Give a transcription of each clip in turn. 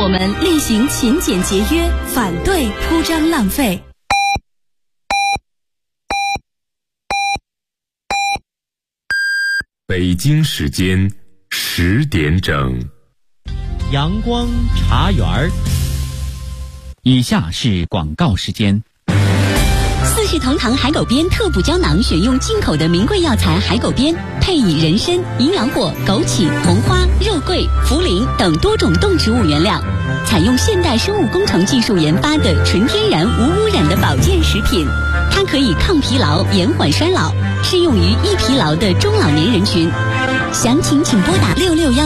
我们厉行勤俭节约，反对铺张浪费。 北京时间10点整， 阳光茶园儿。以下是广告时间。 四世同堂海狗鞭特补胶囊选用进口的名贵药材海狗鞭，配以人参、营养果、枸杞、红花、肉桂、茯苓等多种动植物原料，采用现代生物工程技术研发的纯天然无污染的保健食品。它可以抗疲劳、延缓衰老，适用于易疲劳的中老年人群。详情请拨打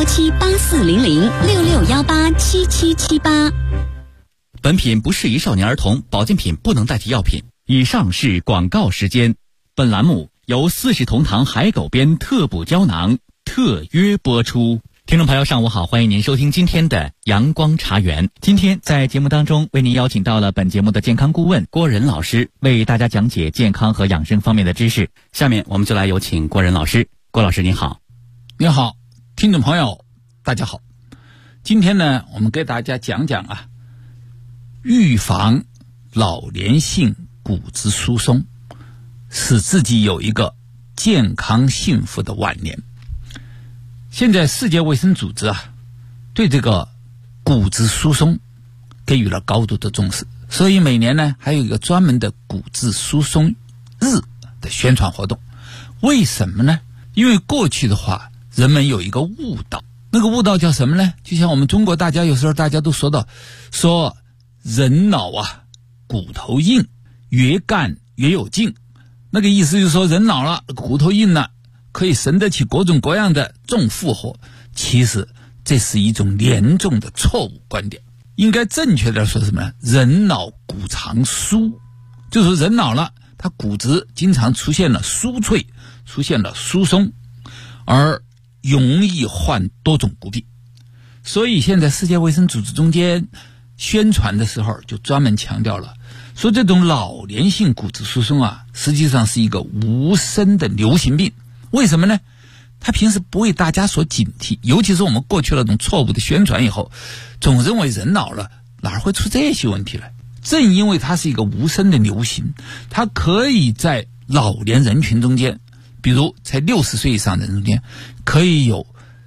6617840066187778。 本品不适宜少年儿童，保健品不能代替药品。以上是广告时间。本栏目由四世同堂海狗鞭特补胶囊特约播出。听众朋友上午好，欢迎您收听今天的阳光茶园。今天在节目当中为您邀请到了本节目的健康顾问郭仁老师，为大家讲解健康和养生方面的知识。下面我们就来有请郭仁老师。郭老师您好。 你好，听众朋友大家好。今天呢，我们给大家讲讲预防老年性骨质疏松，使自己有一个健康幸福的晚年。现在世界卫生组织对这个骨质疏松给予了高度的重视，所以每年呢还有一个专门的骨质疏松日的宣传活动。为什么呢？因为过去的话人们有一个误导，那个误导叫什么呢？就像我们中国大家有时候大家都说人脑骨头硬，越干越有劲。那个意思就是说人老了骨头硬了，可以承得起各种各样的重负荷。其实这是一种严重的错误观点，应该正确的说什么呢？人脑骨常疏，就是人老了他骨质经常出现了疏脆，出现了疏松，而容易患多种骨病。所以现在世界卫生组织中间宣传的时候就专门强调了，说这种老年性骨质疏松实际上是一个无声的流行病。为什么呢？他平时不为大家所警惕，尤其是我们过去那种错误的宣传以后，总认为人老了哪会出这些问题来。正因为它是一个无声的流行，它可以在老年人群中间，比如在60岁以上的人中间，可以有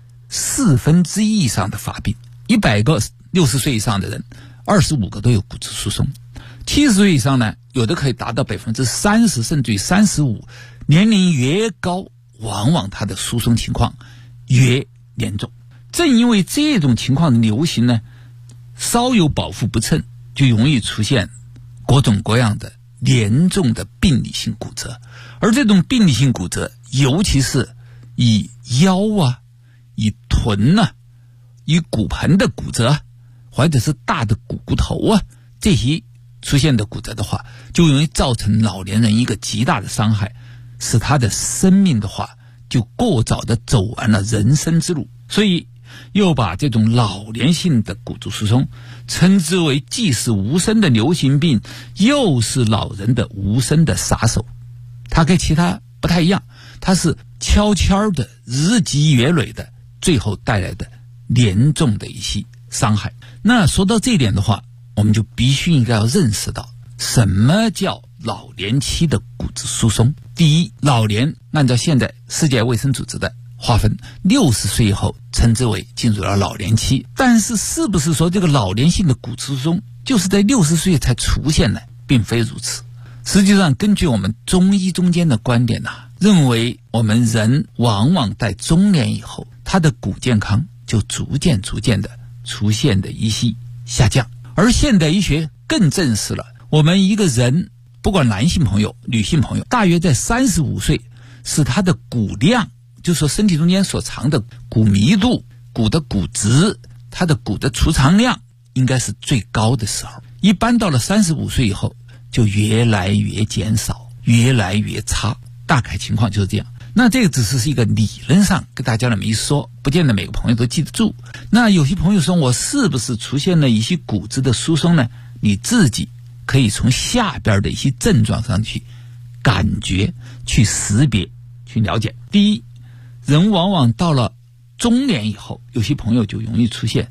1/4以上的发病。100个60岁以上的人，25个都有骨质疏松。70岁以上呢，有的可以达到30%，甚至于35%。年龄越高，往往它的疏松情况越严重。正因为这种情况的流行呢，稍有保护不称，就容易出现各种各样的严重的病理性骨折。而这种病理性骨折，尤其是以腰以臀以骨盆的骨折，或者是大的骨头这些出现的骨折的话，就容易造成老年人一个极大的伤害，使他的生命的话就过早的走完了人生之路。所以又把这种老年性的骨质疏松称之为既是无声的流行病，又是老人的无声的杀手。它跟其他不太一样，它是悄悄的日积月累的，最后带来的严重的一些伤害。那说到这一点的话，我们就必须应该要认识到什么叫老年期的骨质疏松。第一，老年按照现在世界卫生组织的划分，60岁以后称之为进入了老年期。但是是不是说这个老年性的骨质疏松就是在60岁才出现呢？并非如此。实际上根据我们中医中间的观点认为我们人往往在中年以后，他的骨健康就逐渐的出现的一些下降。而现代医学更证实了，我们一个人不管男性朋友女性朋友，大约在35岁是他的骨量，就是说身体中间所藏的骨密度、骨的骨质，他的骨的储藏量应该是最高的时候。一般到了35岁以后就越来越减少，越来越差，大概情况就是这样。那这个只是一个理论上跟大家那么一说，不见得每个朋友都记得住。那有些朋友说我是不是出现了一些骨质的疏松呢？你自己可以从下边的一些症状上去感觉、去识别、去了解。第一，人往往到了中年以后，有些朋友就容易出现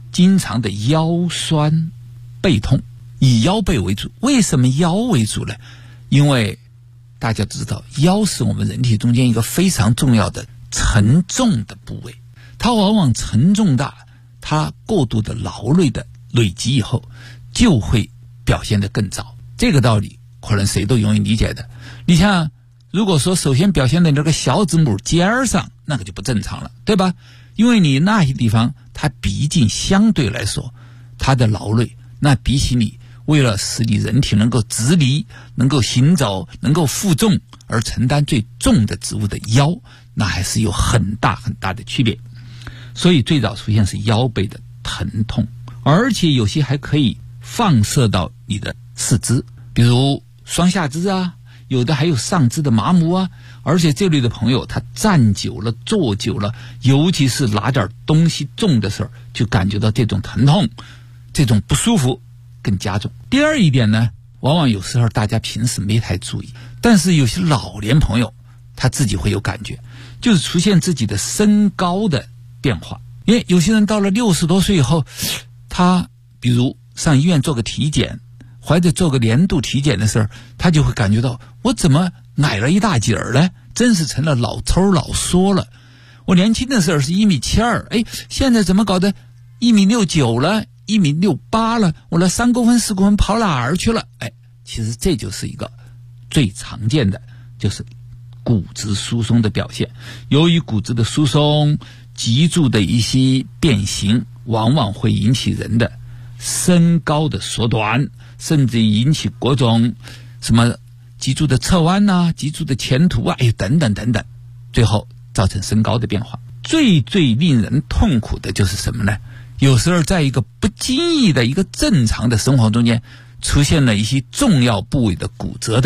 经常的腰酸背痛，以腰背为主。为什么腰为主呢？因为大家知道，腰是我们人体中间一个非常重要的承重的部位，它往往承重大，它过度的劳累的累积以后，就会表现得更早。这个道理可能谁都容易理解的。你像如果说首先表现在那个小指拇尖上，那个就不正常了，对吧？因为你那些地方它毕竟相对来说它的劳累，那比起你为了使你人体能够直立，能够行走，能够负重而承担最重的职务的腰，那还是有很大很大的区别。所以最早出现是腰背的疼痛，而且有些还可以放射到你的四肢，比如双下肢啊，有的还有上肢的麻木啊。而且这类的朋友他站久了坐久了，尤其是拿点东西重的时候，就感觉到这种疼痛，这种不舒服更加重。第二一点呢，往往有时候大家平时没太注意，但是有些老年朋友他自己会有感觉，就是出现自己的身高的变化。因为有些人到了60多岁以后，他比如上医院做个体检，或者做个年度体检的时候，他就会感觉到我怎么矮了一大截儿呢？真是成了老抽老缩了。我年轻的时候是1.72米，现在怎么搞得1.69米了，1.68米了？我那3公分4公分跑哪儿去了？其实这就是一个最常见的，就是骨质疏松的表现。由于骨质的疏松，脊柱的一些变形，往往会引起人的身高的缩短，甚至引起各种什么脊柱的侧弯啊，脊柱的前凸啊，等等等等，最后造成身高的变化。最令人痛苦的就是什么呢？有时候在一个不经意的一个正常的生活中间，出现了一些重要部位的骨折。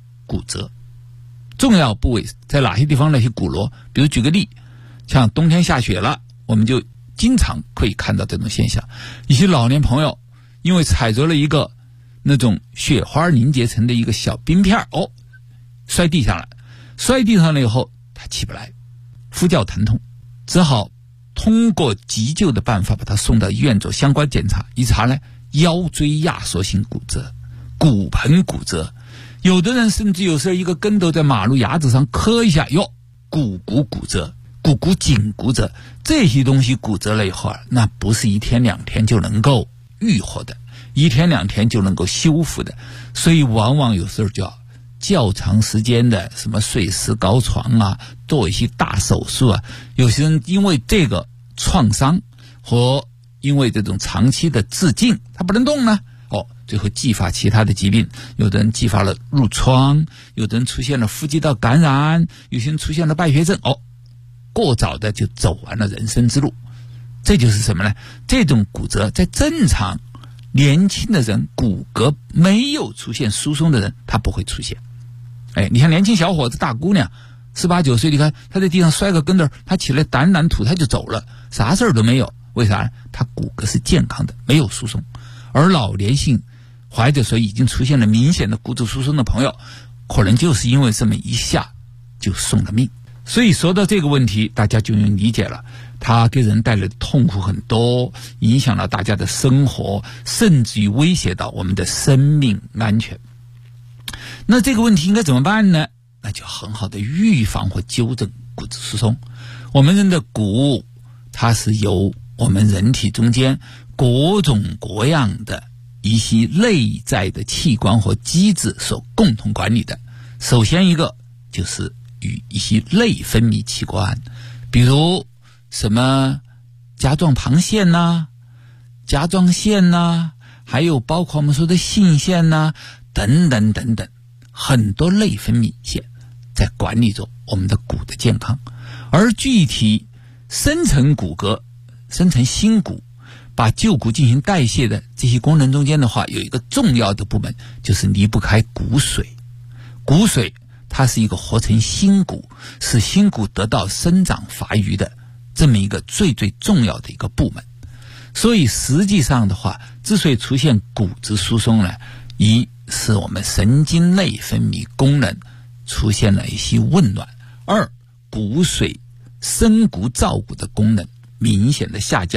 重要部位在哪些地方？那些骨骼，比如举个例，像冬天下雪了，我们就经常可以看到这种现象。一些老年朋友因为踩着了一个那种雪花凝结成的一个小冰片，摔地上了以后他起不来，呼叫疼痛，只好通过急救的办法把他送到医院做相关检查。一查呢，腰椎压缩性骨折，骨盆骨折，有的人甚至有时候一个跟头在马路牙子上磕一下，股骨骨折，股骨颈骨折。这些东西骨折了以后那不是1天2天就能够愈合的，1天2天就能够修复的，所以往往有时候就要较长时间的什么睡石膏床啊，做一些大手术啊。有些人因为这个创伤和因为这种长期的自尽，他不能动呢，最后继发其他的疾病。有的人继发了褥疮，有的人出现了呼吸道感染，有些人出现了败血症，过早的就走完了人生之路。这就是什么呢？这种骨折在正常年轻的人，骨骼没有出现疏松的人，他不会出现。你看年轻小伙子大姑娘18、19岁，你看他在地上摔个跟头，他起来掸掸土他就走了，啥事儿都没有。为啥？他骨骼是健康的，没有疏松。而老年性或者说已经出现了明显的骨质疏松的朋友，可能就是因为这么一下就送了命。所以说到这个问题，大家就能理解了，它给人带来的痛苦很多，影响了大家的生活，甚至于威胁到我们的生命安全。那这个问题应该怎么办呢？那就很好的预防或纠正骨质疏松。我们人的骨，它是由我们人体中间各种各样的一些内在的器官和机制所共同管理的。首先一个就是与一些内分泌器官，比如什么甲状旁腺呐、甲状腺呐，还有包括我们说的性腺呐，等等等等，很多内分泌腺在管理着我们的骨的健康。而具体深层骨骼、深层心骨，把旧骨进行代谢的这些功能中间的话，有一个重要的部门就是离不开骨髓。骨髓它是一个合成新骨，使新骨得到生长发育的这么一个最重要的一个部门。所以实际上的话，之所以出现骨质疏松呢，一是我们神经内分泌功能出现了一些紊乱，二骨髓生骨造骨的功能明显的下降，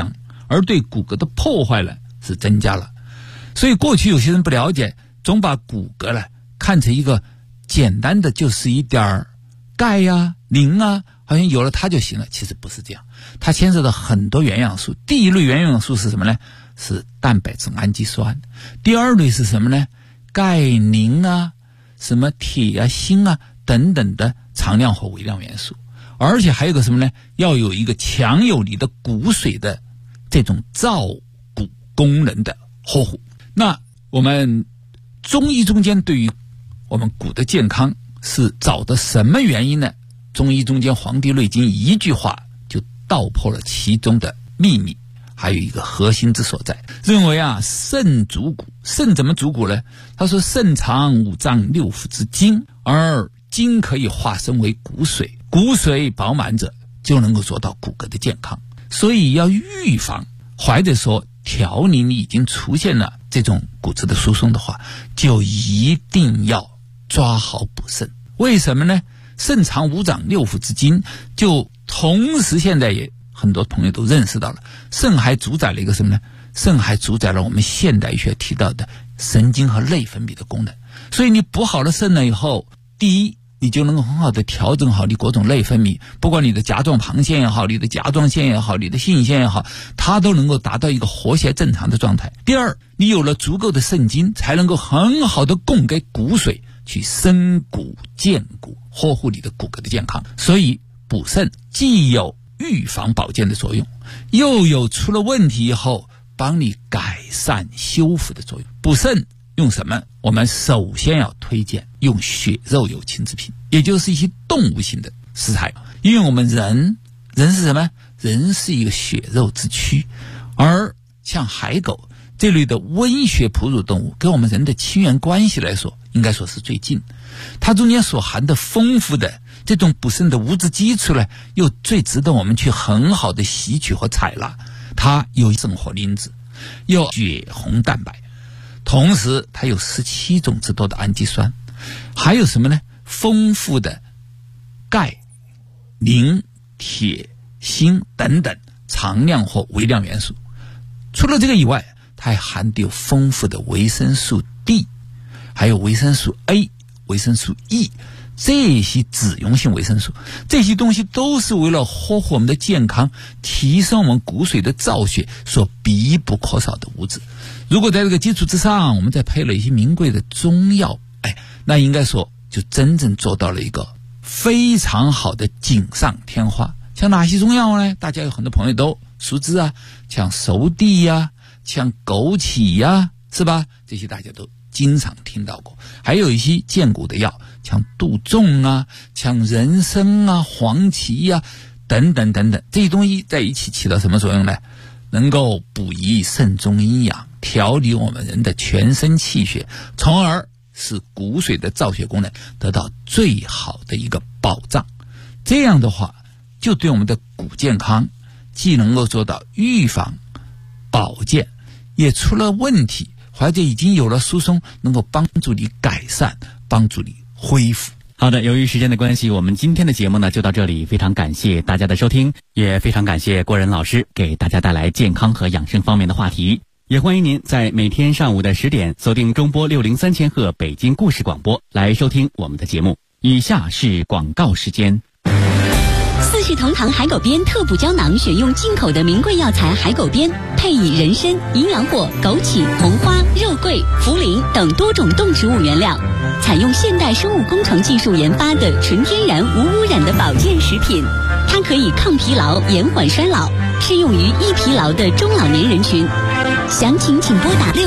而对骨骼的破坏呢是增加了。所以过去有些人不了解，总把骨骼呢看成一个简单的就是一点钙呀、磷啊，好像有了它就行了。其实不是这样，它牵涉到很多原养素。第一类原养素是什么呢？是蛋白质、氨基酸。第二类是什么呢？钙、磷啊，什么铁啊、锌啊等等的常量或微量元素。而且还有个什么呢？要有一个强有力的骨髓的这种造骨功能的呵护。那我们中医中间对于我们骨的健康是找的什么原因呢？中医中间《黄帝内经》一句话就道破了其中的秘密，还有一个核心之所在。认为肾主骨。肾怎么主骨呢？他说肾藏五脏六腑之精，而精可以化身为骨髓，骨髓饱满者就能够做到骨骼的健康。所以要预防，或者说条理已经出现了这种骨质的疏松的话，就一定要抓好补肾。为什么呢？肾藏五脏六腑之精，就同时现在也很多朋友都认识到了，肾还主宰了一个什么呢？肾还主宰了我们现代医学提到的神经和内分泌的功能。所以你补好了肾了以后，第一，你就能够很好的调整好你各种内分泌，不管你的甲状旁腺也好，你的甲状腺也好，你的性腺也好，它都能够达到一个和谐正常的状态。第二，你有了足够的肾精，才能够很好的供给骨髓去生骨健骨，呵护你的骨骼的健康。所以补肾既有预防保健的作用，又有出了问题以后帮你改善修复的作用。补肾用什么？我们首先要推荐用血肉有情之品，也就是一些动物性的食材。因为我们人是什么？人是一个血肉之躯，而像海狗这类的温血哺乳动物跟我们人的亲缘关系来说，应该说是最近。它中间所含的丰富的这种补肾的物质基础呢，又最值得我们去很好的吸取和采纳。它有生活因子，有血红蛋白，同时它有17种之多的氨基酸，还有什么呢？丰富的钙、磷、铁、锌等等常量或微量元素。除了这个以外，它还含有丰富的维生素 D， 还有维生素 A、维生素 E， 这些脂溶性维生素，这些东西都是为了呵护我们的健康，提升我们骨髓的造血所必不可少的物质。如果在这个基础之上，我们再配了一些名贵的中药，那应该说就真正做到了一个非常好的锦上添花。像哪些中药呢？大家有很多朋友都熟知像熟地像枸杞是吧？这些大家都经常听到过。还有一些健骨的药，像杜仲像人参黄芪等等等等，这些东西在一起起到什么作用呢？能够补益肾中阴阳，调理我们人的全身气血，从而使骨髓的造血功能得到最好的一个保障。这样的话，就对我们的骨健康既能够做到预防保健，也出了问题或者已经有了疏松，能够帮助你改善，帮助你恢复。 好的，由于时间的关系，我们今天的节目呢就到这里，非常感谢大家的收听，也非常感谢郭仁老师给大家带来健康和养生方面的话题。也欢迎您在每天上午的10点锁定中波603千赫北京故事广播来收听我们的节目。以下是广告时间。 四世同堂海狗鞭特补胶囊选用进口的名贵药材海狗鞭，配以人参、营养果、枸杞、红花、肉桂、茯苓等多种动植物原料，采用现代生物工程技术研发的纯天然无污染的保健食品。它可以抗疲劳、延缓衰老，适用于易疲劳的中老年人群。详情请拨打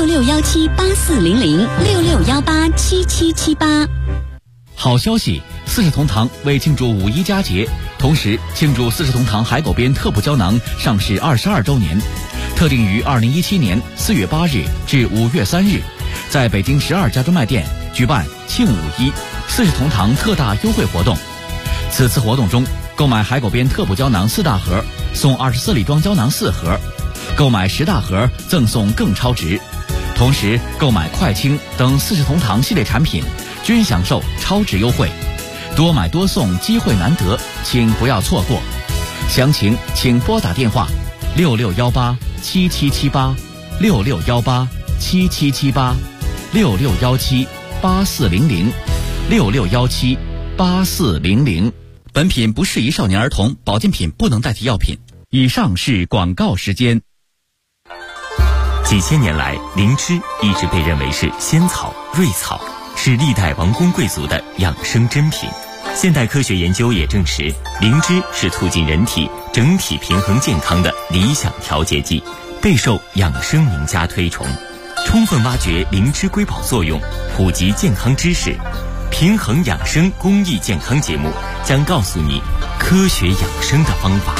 6617840066187778。 好消息，四世同堂为庆祝五一佳节，同时庆祝四世同堂海狗鞭特补胶囊上市22周年，特定于2017年4月8日至5月3日，在北京12家专卖店举办庆五一四世同堂特大优惠活动。此次活动中，购买海狗鞭特补胶囊4大盒送24粒装胶囊4盒，购买10大盒赠送更超值。同时购买快清等四世同堂系列产品均享受超值优惠，多买多送，机会难得，请不要错过。详情请拨打电话6618 661877778617840066178400。本品不适宜少年儿童，保健品不能代替药品。以上是广告时间。 几千年来，灵芝一直被认为是仙草、瑞草，是历代王公贵族的养生珍品。现代科学研究也证实，灵芝是促进人体整体平衡健康的理想调节剂，备受养生名家推崇。充分挖掘灵芝瑰宝作用，普及健康知识，平衡养生公益健康节目将告诉你科学养生的方法。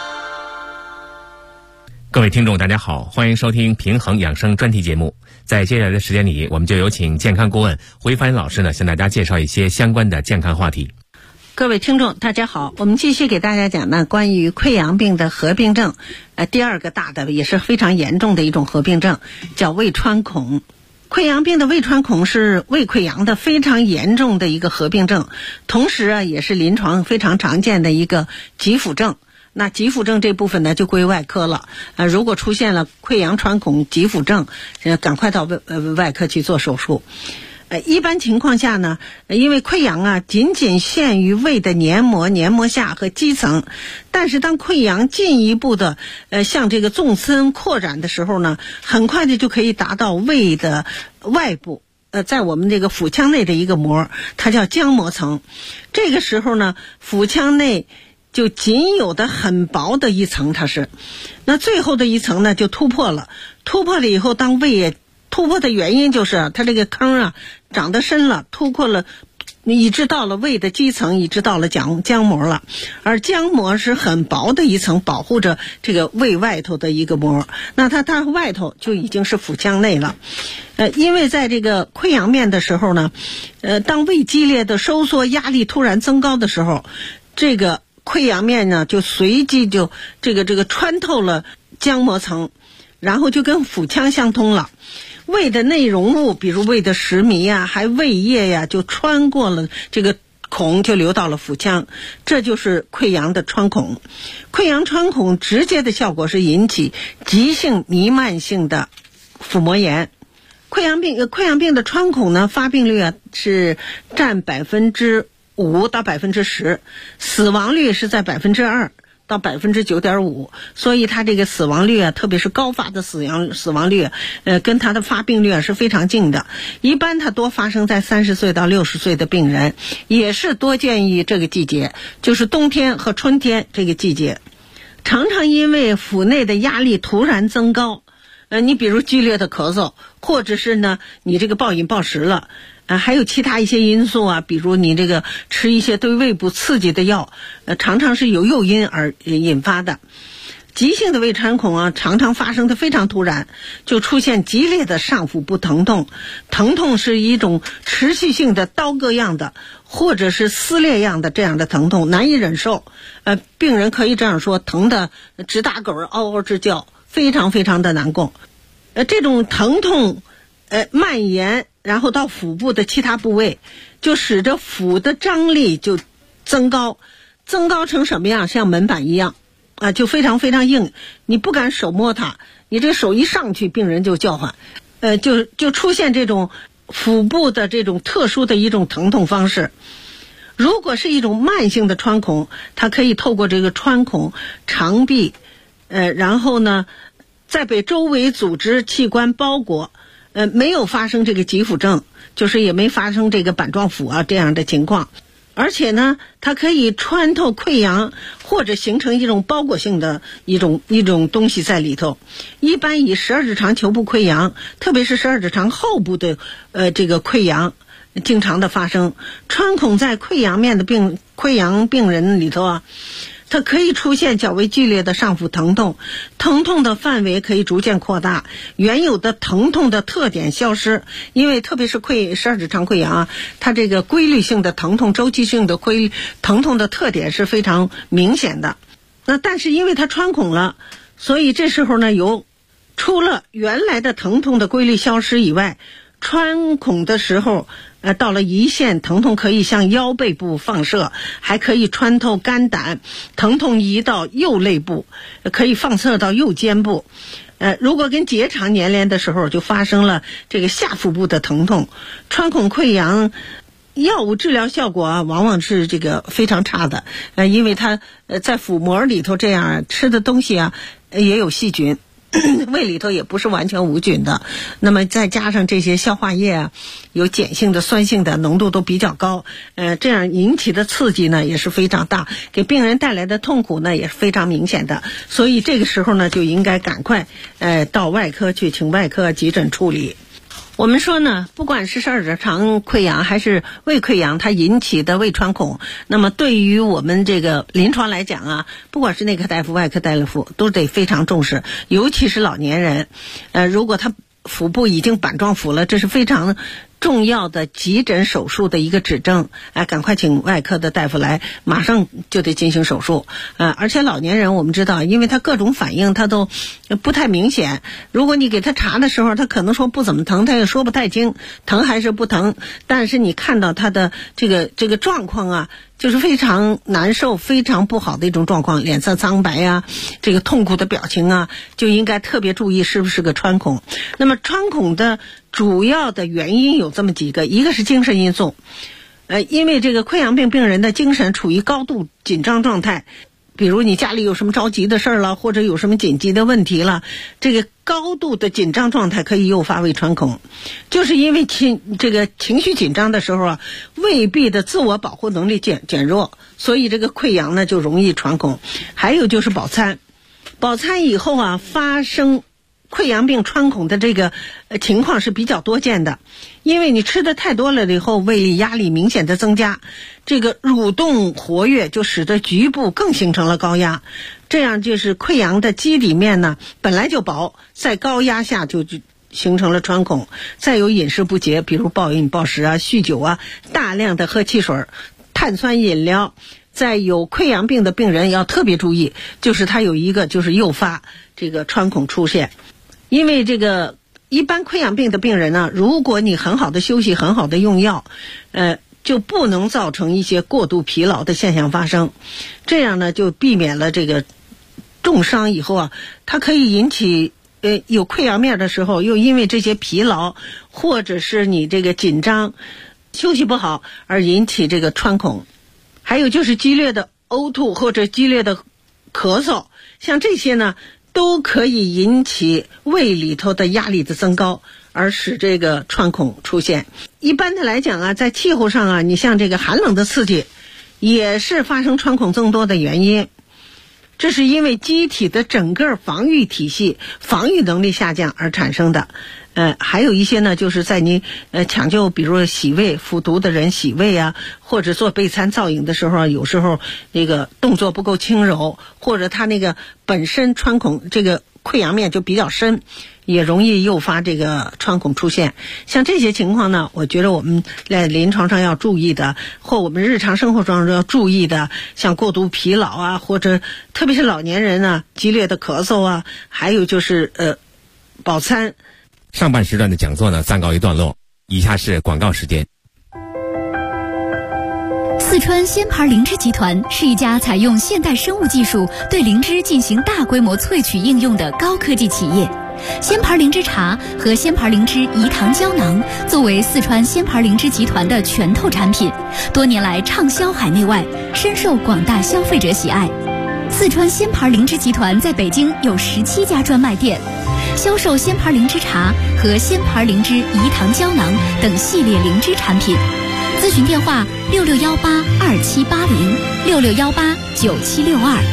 各位听众大家好，欢迎收听平衡养生专题节目。在接下来的时间里，我们就有请健康顾问回帆老师呢，向大家介绍一些相关的健康话题。 各位听众大家好，我们继续给大家讲呢关于溃疡病的合并症，第二个大的也是非常严重的一种合并症，叫胃穿孔。溃疡病的胃穿孔是胃溃疡的非常严重的一个合并症，同时啊也是临床非常常见的一个急腹症。那急腹症这部分呢就归外科了，如果出现了溃疡穿孔急腹症，赶快到外科去做手术。一般情况下呢，因为溃疡啊仅仅限于胃的黏膜下和肌层，但是当溃疡进一步的向这个纵深扩展的时候呢，很快的就可以达到胃的外部，在我们这个腹腔内的一个膜，它叫浆膜层。这个时候呢，腹腔内就仅有的很薄的一层，它是，那最后的一层呢就突破了以后，当胃也突破的原因就是它这个坑啊长得深了，突破了，一直到了胃的基层，一直到了浆膜了。而浆膜是很薄的一层，保护着这个胃外头的一个膜，那它外头就已经是腹腔内了。因为在这个溃疡面的时候呢，当胃激烈的收缩，压力突然增高的时候，这个溃疡面呢就随即就这个穿透了浆膜层，然后就跟腹腔相通了。胃的内容物，比如胃的食糜呀，还胃液呀，就穿过了这个孔，就流到了腹腔，这就是溃疡的穿孔。溃疡穿孔直接的效果是引起急性弥漫性的腹膜炎。溃疡病的穿孔呢，发病率啊是占5%到10%，死亡率是在2%到9.5%，所以它这个死亡率啊，特别是高发的死亡率，跟它的发病率啊是非常近的。一般它多发生在30岁到60岁的病人，也是多见于这个季节，就是冬天和春天这个季节。常常因为腹内的压力突然增高，你比如剧烈的咳嗽，或者是呢你这个暴饮暴食了，还有其他一些因素啊，比如你这个吃一些对胃部刺激的药，常常是有诱因而引发的。急性的胃穿孔啊，常常发生的非常突然，就出现激烈的上腹部疼痛，疼痛是一种持续性的刀割样的，或者是撕裂样的这样的疼痛，难以忍受。病人可以这样说，疼得直打滚，嗷嗷直叫，非常非常的难过。这种疼痛蔓延，然后到腹部的其他部位，就使得腹的张力就增高成什么样？像门板一样啊，就非常非常硬，你不敢手摸它，你这手一上去，病人就叫唤，就出现这种腹部的这种特殊的一种疼痛方式。如果是一种慢性的穿孔，它可以透过这个穿孔肠壁，然后呢再被周围组织器官包裹，没有发生这个急腹症，就是也没发生这个板状腹啊这样的情况。而且呢，它可以穿透溃疡，或者形成一种包裹性的一种东西在里头。一般以十二指肠球部溃疡，特别是十二指肠后部的这个溃疡经常的发生。穿孔在溃疡病人里头啊，它可以出现较为剧烈的上腹疼痛，疼痛的范围可以逐渐扩大，原有的疼痛的特点消失，因为特别是十二指肠溃疡啊，它这个规律性的疼痛、周期性的疼痛的特点是非常明显的。那但是因为它穿孔了，所以这时候呢，除了原来的疼痛的规律消失以外，穿孔的时候到了胰腺，疼痛可以向腰背部放射，还可以穿透肝胆，疼痛移到右肋部，可以放射到右肩部。 如果跟结肠粘连的时候就发生了这个下腹部的疼痛，穿孔溃疡药物治疗效果往往是这个非常差的，因为它在腹膜里头这样吃的东西也有细菌，胃里头也不是完全无菌的，那么再加上这些消化液有碱性的、酸性的，浓度都比较高，这样引起的刺激呢也是非常大，给病人带来的痛苦呢也是非常明显的，所以这个时候呢就应该赶快到外科去，请外科急诊处理。我们说呢，不管是十二指肠溃疡还是胃溃疡，它引起的胃穿孔，那么对于我们这个临床来讲不管是内科大夫、外科大夫都得非常重视，尤其是老年人，如果他腹部已经板状腹了，这是非常重要的急诊手术的一个指征，赶快请外科的大夫来，马上就得进行手术。而且老年人我们知道，因为他各种反应他都不太明显，如果你给他查的时候，他可能说不怎么疼，他也说不太清疼还是不疼，但是你看到他的这个状况就是非常难受、非常不好的一种状况，脸色苍白这个痛苦的表情就应该特别注意是不是个穿孔。那么穿孔的主要的原因有这么几个，一个是精神因素，因为这个溃疡病病人的精神处于高度紧张状态，比如你家里有什么着急的事儿了，或者有什么紧急的问题了，这个高度的紧张状态可以诱发胃穿孔，就是因为这个情绪紧张的时候胃壁的自我保护能力减弱，所以这个溃疡呢就容易穿孔。还有就是饱餐以后发生溃疡病穿孔的这个情况是比较多见的，因为你吃的太多了以后，胃里压力明显的增加，这个蠕动活跃就使得局部更形成了高压，这样就是溃疡的基底面呢本来就薄，在高压下就形成了穿孔。再有饮食不节，比如暴饮暴食酗酒大量的喝汽水、碳酸饮料。在有溃疡病的病人要特别注意，就是它有一个就是诱发这个穿孔出现。因为这个一般溃疡病的病人呢，如果你很好的休息、很好的用药，就不能造成一些过度疲劳的现象发生，这样呢就避免了这个重伤以后它可以引起有溃疡面的时候，又因为这些疲劳或者是你这个紧张、休息不好而引起这个穿孔。还有就是激烈的呕吐或者激烈的咳嗽，像这些呢都可以引起胃里头的压力的增高，而使这个穿孔出现。一般的来讲在气候上你像这个寒冷的刺激也是发生穿孔增多的原因，这是因为机体的整个防御体系、防御能力下降而产生的。还有一些呢，就是在你抢救，比如说洗胃、服毒的人洗胃或者做备餐造影的时候有时候那个动作不够轻柔，或者他那个本身穿孔这个溃疡面就比较深，也容易诱发这个穿孔出现。像这些情况呢，我觉得我们在临床上要注意的，或我们日常生活中要注意的，像过度疲劳或者特别是老年人激烈的咳嗽还有就是饱餐。 上半时段的讲座呢暂告一段落，以下是广告时间。 四川鲜牌灵芝集团是一家采用现代生物技术对灵芝进行大规模萃取应用的高科技企业。鲜牌灵芝茶和鲜牌灵芝饴糖胶囊作为四川鲜牌灵芝集团的拳头产品，多年来畅销海内外，深受广大消费者喜爱。四川鲜牌灵芝集团在北京有17家专卖店，销售鲜牌灵芝茶和鲜牌灵芝饴糖胶囊等系列灵芝产品。咨询电话66182780，66189762。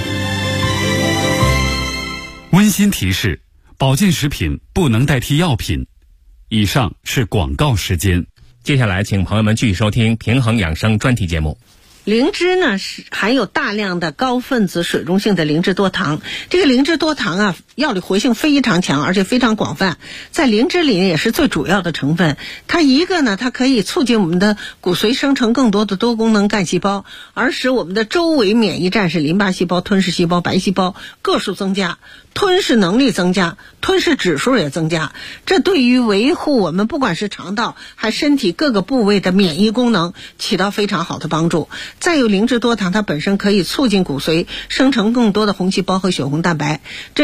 温馨提示：保健食品不能代替药品。以上是广告时间。 接下来请朋友们继续收听平衡养生专题节目。 灵芝呢是含有大量的高分子水溶性的灵芝多糖，这个灵芝多糖药理活性非常强，而且非常广泛，在灵芝里也是最主要的成分。它一个呢，它可以促进我们的骨髓生成更多的多功能干细胞，而使我们的周围免疫战士淋巴细胞、吞噬细胞、白细胞个数增加，吞噬能力增加，吞噬指数也增加，这对于维护我们不管是肠道还身体各个部位的免疫功能起到非常好的帮助。再有灵芝多糖，它本身可以促进骨髓生成更多的红细胞和血红蛋白，这样使得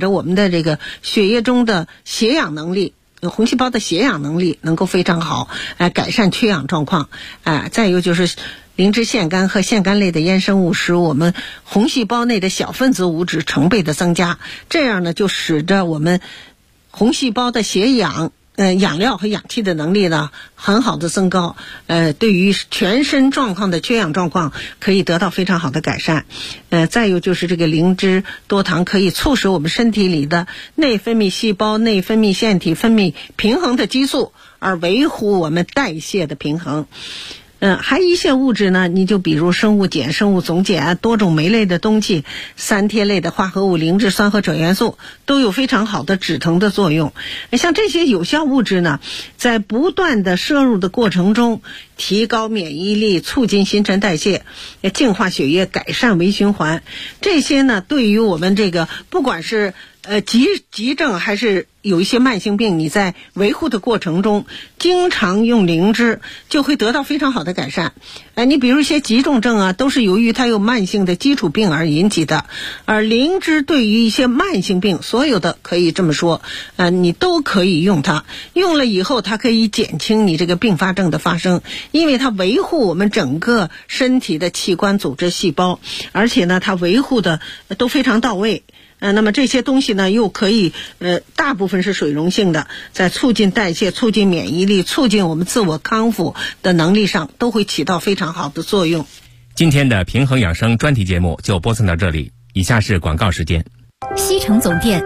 着我们的这个血液中的血氧能力，红细胞的血氧能力能够非常好，改善缺氧状况。再有就是灵芝腺苷和腺苷类的衍生物使我们红细胞内的小分子物质成倍的增加，这样呢就使得我们红细胞的血氧养料和氧气的能力呢很好的增高，对于全身状况的缺氧状况可以得到非常好的改善。再有就是这个灵芝多糖可以促使我们身体里的内分泌细胞、内分泌腺体分泌平衡的激素，而维护我们代谢的平衡。还有一些物质呢，你就比如生物碱、生物总碱、多种酶类的东西、三萜类的化合物、灵芝酸和锗元素都有非常好的止疼的作用。像这些有效物质呢，在不断的摄入的过程中，提高免疫力，促进新陈代谢，净化血液，改善微循环。这些呢，对于我们这个不管是急症还是有一些慢性病，你在维护的过程中经常用灵芝，就会得到非常好的改善。你比如一些急重症啊，都是由于它有慢性的基础病而引起的，而灵芝对于一些慢性病，所有的可以这么说，你都可以用它。用了以后，它可以减轻你这个并发症的发生，因为它维护我们整个身体的器官、组织、细胞，而且呢，它维护的都非常到位。那么这些东西呢，又可以大部分是水溶性的，在促进代谢、促进免疫力、促进我们自我康复的能力上，都会起到非常好的作用。 今天的平衡养生专题节目就播送到这里，以下是广告时间。 西城总店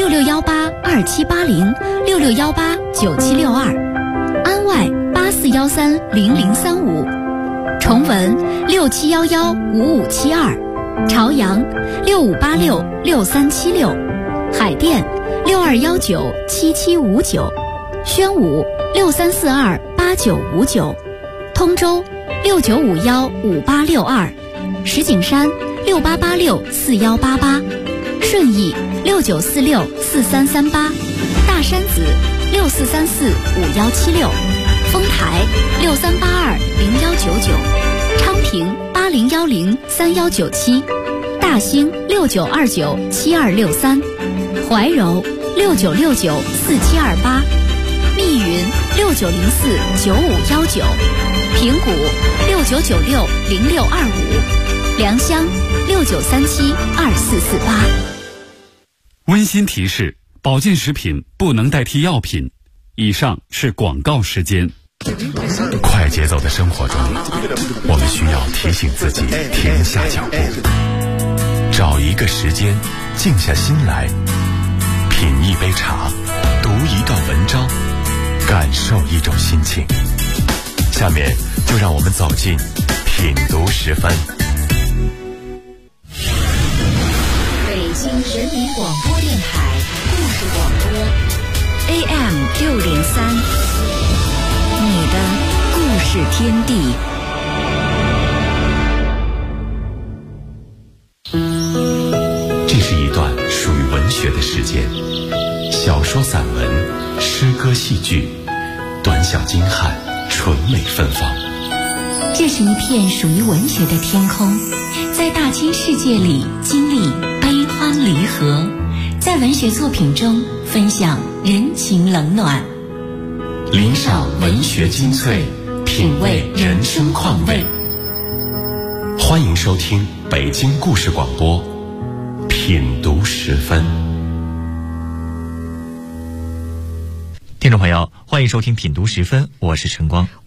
66182780，66189762，安外84130035，崇文67115572。朝阳65866376，海淀62197759，宣武63428959，通州69515862，石景山68864188，顺义69464338，大山子64345176，丰台63820199，昌平80103197，大兴69297263，怀柔69694728，密云69049519，平谷69960625，良乡69372448。 温馨提示：保健食品不能代替药品。以上是广告时间。 快节奏的生活中，我们需要提醒自己停下脚步，找一个时间静下心来，品一杯茶，读一段文章，感受一种心情。下面就让我们走进品读10分。 北京人民广播电台故事广播 AM603，你的故事天地。 这是一段属于文学的时间，小说、散文、诗歌、戏剧，短小精悍，纯美芬芳。 这是一片属于文学的天空，在大千世界里经历悲欢离合，在文学作品中分享人情冷暖， 聆赏文学精粹，品味人生况味。欢迎收听北京故事广播品读10分。 听众朋友，欢迎收听品读10分，我是晨光。